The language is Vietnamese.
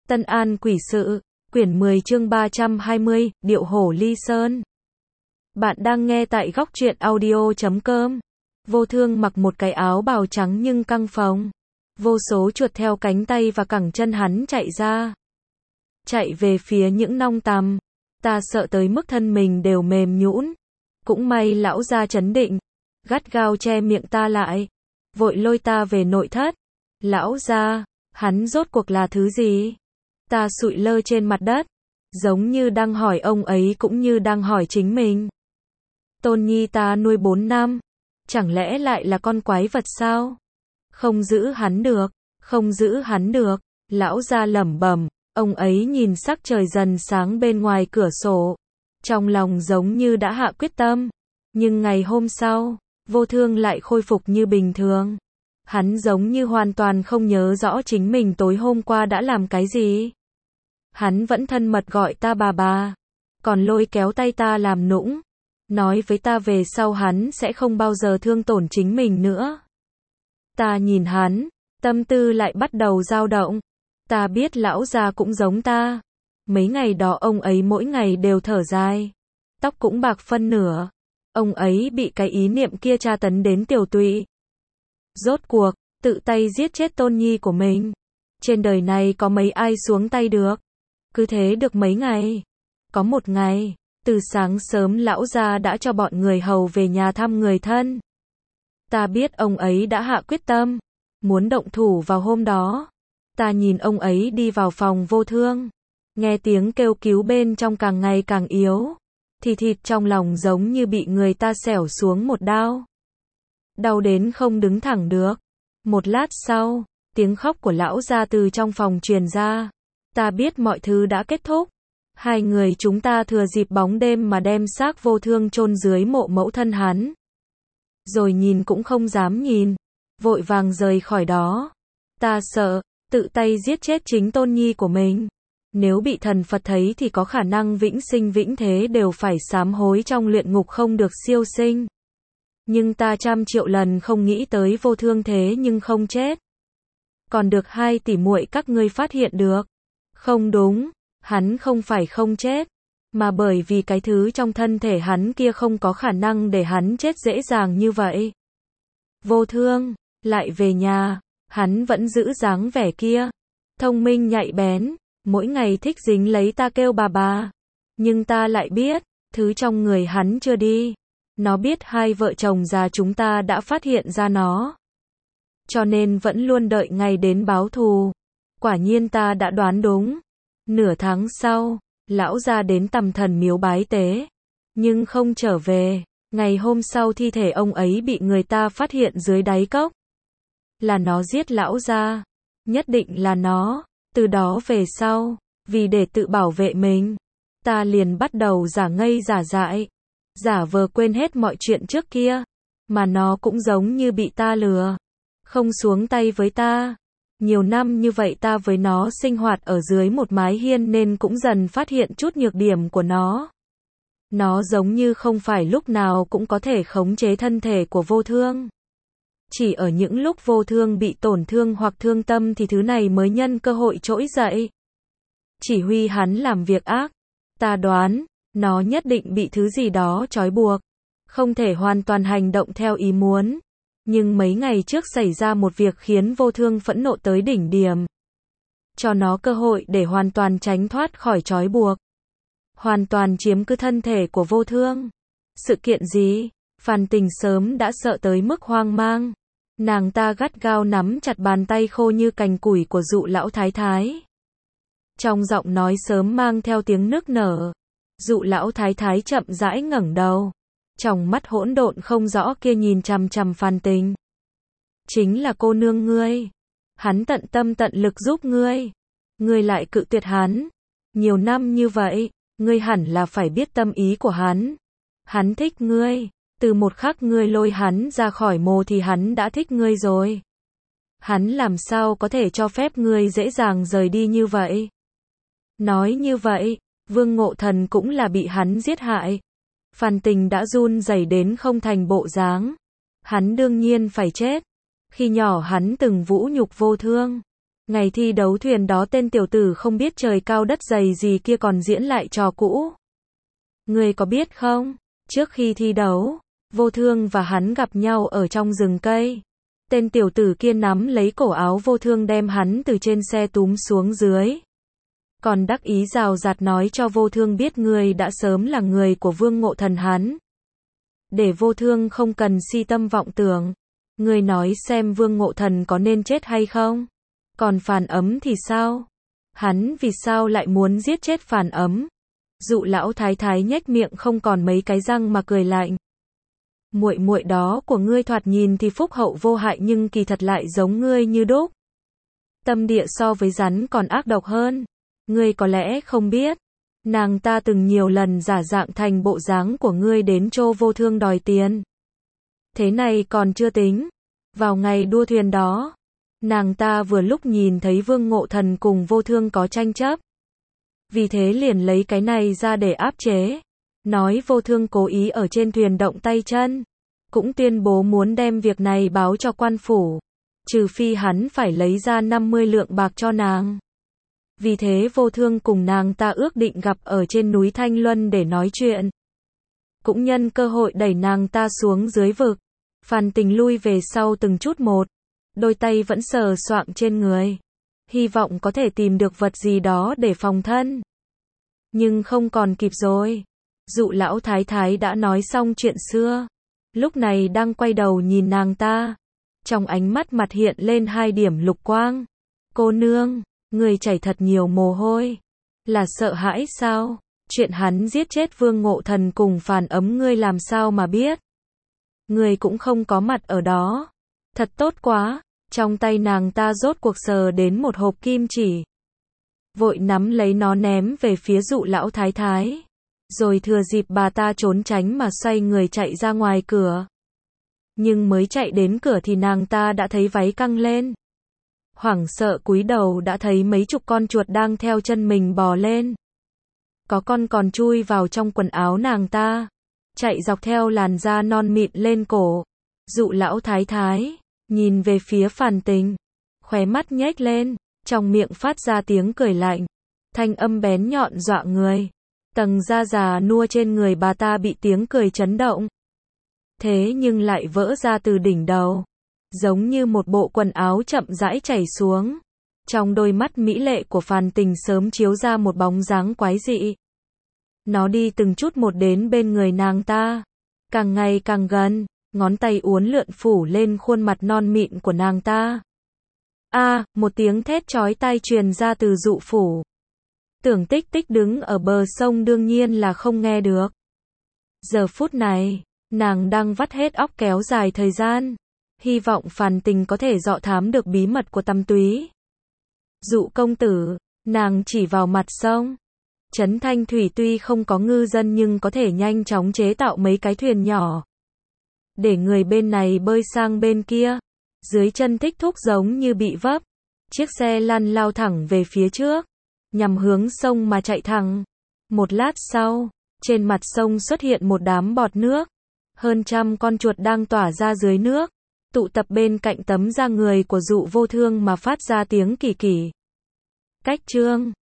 Tân An Quỷ Sự, quyển 10 chương 320, Điệu Hổ Ly Sơn. Bạn đang nghe tại góc truyện audio.com. Vô Thương mặc một cái áo bào trắng nhưng căng phồng. Vô số chuột theo cánh tay và cẳng chân hắn chạy ra. Chạy về phía những nong tằm. Ta sợ tới mức thân mình đều mềm nhũn. Cũng may lão gia trấn định. Gắt gao che miệng ta lại. Vội lôi ta về nội thất. Lão gia, hắn rốt cuộc là thứ gì? Ta sụi lơ trên mặt đất. Giống như đang hỏi ông ấy cũng như đang hỏi chính mình. Tôn Nhi ta nuôi 4 năm. Chẳng lẽ lại là con quái vật sao? Không giữ hắn được. Không giữ hắn được. Lão gia lẩm bẩm. Ông ấy nhìn sắc trời dần sáng bên ngoài cửa sổ. Trong lòng giống như đã hạ quyết tâm. Nhưng ngày hôm sau, Vô Thương lại khôi phục như bình thường. Hắn giống như hoàn toàn không nhớ rõ chính mình tối hôm qua đã làm cái gì. Hắn vẫn thân mật gọi ta bà. Còn lôi kéo tay ta làm nũng. Nói với ta về sau hắn sẽ không bao giờ thương tổn chính mình nữa. Ta nhìn hắn, tâm tư lại bắt đầu dao động. Ta biết lão già cũng giống ta. Mấy ngày đó ông ấy mỗi ngày đều thở dài. Tóc cũng bạc phân nửa. Ông ấy bị cái ý niệm kia tra tấn đến tiểu tụy. Rốt cuộc, tự tay giết chết Tôn Nhi của mình. Trên đời này có mấy ai xuống tay được. Cứ thế được mấy ngày. Có một ngày, từ sáng sớm lão gia đã cho bọn người hầu về nhà thăm người thân. Ta biết ông ấy đã hạ quyết tâm, muốn động thủ vào hôm đó. Ta nhìn ông ấy đi vào phòng Vô Thương. Nghe tiếng kêu cứu bên trong càng ngày càng yếu. Thì thịt trong lòng giống như bị người ta xẻo xuống một đao. Đau đến không đứng thẳng được. Một lát sau, tiếng khóc của lão gia từ trong phòng truyền ra. Ta biết mọi thứ đã kết thúc. Hai người chúng ta thừa dịp bóng đêm mà đem xác Vô Thương chôn dưới mộ mẫu thân hắn. Rồi nhìn cũng không dám nhìn. Vội vàng rời khỏi đó. Ta sợ, tự tay giết chết chính Tôn Nhi của mình. Nếu bị thần Phật thấy thì có khả năng vĩnh sinh vĩnh thế đều phải sám hối trong luyện ngục không được siêu sinh. Nhưng ta 100 triệu lần không nghĩ tới Vô Thương thế nhưng không chết. Còn được 2 tỷ muội các ngươi phát hiện được. Không đúng, hắn không phải không chết, mà bởi vì cái thứ trong thân thể hắn kia không có khả năng để hắn chết dễ dàng như vậy. Vô Thương, lại về nhà, hắn vẫn giữ dáng vẻ kia. Thông minh nhạy bén, mỗi ngày thích dính lấy ta kêu bà. Nhưng ta lại biết, thứ trong người hắn chưa đi. Nó biết hai vợ chồng già chúng ta đã phát hiện ra nó. Cho nên vẫn luôn đợi ngày đến báo thù. Quả nhiên ta đã đoán đúng. Nửa tháng sau, lão gia đến Tầm Thần miếu bái tế. Nhưng không trở về. Ngày hôm sau thi thể ông ấy bị người ta phát hiện dưới đáy cốc. Là nó giết lão gia. Nhất định là nó. Từ đó về sau, vì để tự bảo vệ mình, ta liền bắt đầu giả ngây giả dại. Giả vờ quên hết mọi chuyện trước kia. Mà nó cũng giống như bị ta lừa. Không xuống tay với ta. Nhiều năm như vậy ta với nó sinh hoạt ở dưới một mái hiên nên cũng dần phát hiện chút nhược điểm của nó. Nó giống như không phải lúc nào cũng có thể khống chế thân thể của Vô Thương. Chỉ ở những lúc Vô Thương bị tổn thương hoặc thương tâm thì thứ này mới nhân cơ hội trỗi dậy. Chỉ huy hắn làm việc ác. Ta đoán, nó nhất định bị thứ gì đó trói buộc. Không thể hoàn toàn hành động theo ý muốn. Nhưng mấy ngày trước xảy ra một việc khiến Vô Thương phẫn nộ tới đỉnh điểm. Cho nó cơ hội để hoàn toàn tránh thoát khỏi trói buộc. Hoàn toàn chiếm cứ thân thể của Vô Thương. Sự kiện gì? Phan Tình sớm đã sợ tới mức hoang mang. Nàng ta gắt gao nắm chặt bàn tay khô như cành củi của Dụ lão thái thái. Trong giọng nói sớm mang theo tiếng nức nở. Dụ lão thái thái chậm rãi ngẩng đầu. Trong mắt hỗn độn không rõ kia nhìn chằm chằm Phan Tình. Chính là cô nương ngươi. Hắn tận tâm tận lực giúp ngươi. Ngươi lại cự tuyệt hắn. Nhiều năm như vậy, ngươi hẳn là phải biết tâm ý của hắn. Hắn thích ngươi. Từ một khắc ngươi lôi hắn ra khỏi mồ thì hắn đã thích ngươi rồi. Hắn làm sao có thể cho phép ngươi dễ dàng rời đi như vậy? Nói như vậy, Vương Ngộ Thần cũng là bị hắn giết hại. Phan Tình đã run rẩy đến không thành bộ dáng. Hắn đương nhiên phải chết. Khi nhỏ hắn từng vũ nhục Vô Thương. Ngày thi đấu thuyền đó tên tiểu tử không biết trời cao đất dày gì kia còn diễn lại trò cũ. Ngươi có biết không? Trước khi thi đấu, Vô Thương và hắn gặp nhau ở trong rừng cây. Tên tiểu tử kia nắm lấy cổ áo Vô Thương đem hắn từ trên xe túm xuống dưới. Còn đắc ý rào rạt nói cho Vô Thương biết ngươi đã sớm là người của Vương Ngộ Thần hắn. Để Vô Thương không cần si tâm vọng tưởng. Ngươi nói xem Vương Ngộ Thần có nên chết hay không? Còn Phàn Ấm thì sao? Hắn vì sao lại muốn giết chết Phàn Ấm? Dụ lão thái thái nhếch miệng không còn mấy cái răng mà cười lạnh. Muội muội đó của ngươi thoạt nhìn thì phúc hậu vô hại nhưng kỳ thật lại giống ngươi như đúc. Tâm địa so với rắn còn ác độc hơn. Ngươi có lẽ không biết. Nàng ta từng nhiều lần giả dạng thành bộ dáng của ngươi đến chỗ Vô Thương đòi tiền. Thế này còn chưa tính. Vào ngày đua thuyền đó, nàng ta vừa lúc nhìn thấy Vương Ngộ Thần cùng Vô Thương có tranh chấp. Vì thế liền lấy cái này ra để áp chế. Nói Vô Thương cố ý ở trên thuyền động tay chân. Cũng tuyên bố muốn đem việc này báo cho quan phủ. Trừ phi hắn phải lấy ra 50 lượng bạc cho nàng. Vì thế Vô Thương cùng nàng ta ước định gặp ở trên núi Thanh Luân để nói chuyện. Cũng nhân cơ hội đẩy nàng ta xuống dưới vực. Phàn Tình lui về sau từng chút một. Đôi tay vẫn sờ soạng trên người. Hy vọng có thể tìm được vật gì đó để phòng thân. Nhưng không còn kịp rồi. Dụ lão thái thái đã nói xong chuyện xưa. Lúc này đang quay đầu nhìn nàng ta. Trong ánh mắt mặt hiện lên 2 điểm lục quang. Cô nương, người chảy thật nhiều mồ hôi. Là sợ hãi sao? Chuyện hắn giết chết Vương Ngộ Thần cùng Phàn Ấm ngươi làm sao mà biết? Người cũng không có mặt ở đó. Thật tốt quá. Trong tay nàng ta rốt cuộc sờ đến một hộp kim chỉ. Vội nắm lấy nó ném về phía dụ lão thái thái. Rồi thừa dịp bà ta trốn tránh mà xoay người chạy ra ngoài cửa. Nhưng mới chạy đến cửa thì nàng ta đã thấy váy căng lên. Hoảng sợ cúi đầu đã thấy mấy chục con chuột đang theo chân mình bò lên. Có con còn chui vào trong quần áo nàng ta. Chạy dọc theo làn da non mịn lên cổ. Dụ lão thái thái nhìn về phía Phàn Tình. Khóe mắt nhếch lên. Trong miệng phát ra tiếng cười lạnh. Thanh âm bén nhọn dọa người. Tầng da già nua trên người bà ta bị tiếng cười chấn động. Thế nhưng lại vỡ ra từ đỉnh đầu. Giống như một bộ quần áo chậm rãi chảy xuống. Trong đôi mắt mỹ lệ của Phàn Tình sớm chiếu ra một bóng dáng quái dị. Nó đi từng chút một đến bên người nàng ta. Càng ngày càng gần, ngón tay uốn lượn phủ lên khuôn mặt non mịn của nàng ta. Một tiếng thét chói tai truyền ra từ dụ phủ. Tưởng Tích Tích đứng ở bờ sông đương nhiên là không nghe được. Giờ phút này, nàng đang vắt hết óc kéo dài thời gian. Hy vọng Phàn Tình có thể dọ thám được bí mật của Tăm Túy. Dụ công tử, nàng chỉ vào mặt sông. Trấn Thanh Thủy tuy không có ngư dân nhưng có thể nhanh chóng chế tạo mấy cái thuyền nhỏ. Để người bên này bơi sang bên kia. Dưới chân Thích Thúc giống như bị vấp. Chiếc xe lăn lao thẳng về phía trước. Nhằm hướng sông mà chạy thẳng. Một lát sau, trên mặt sông xuất hiện một đám bọt nước. Hơn 100 con chuột đang tỏa ra dưới nước. Tụ tập bên cạnh tấm da người của Dụ Vô Thương mà phát ra tiếng kỳ kỳ. Cách chương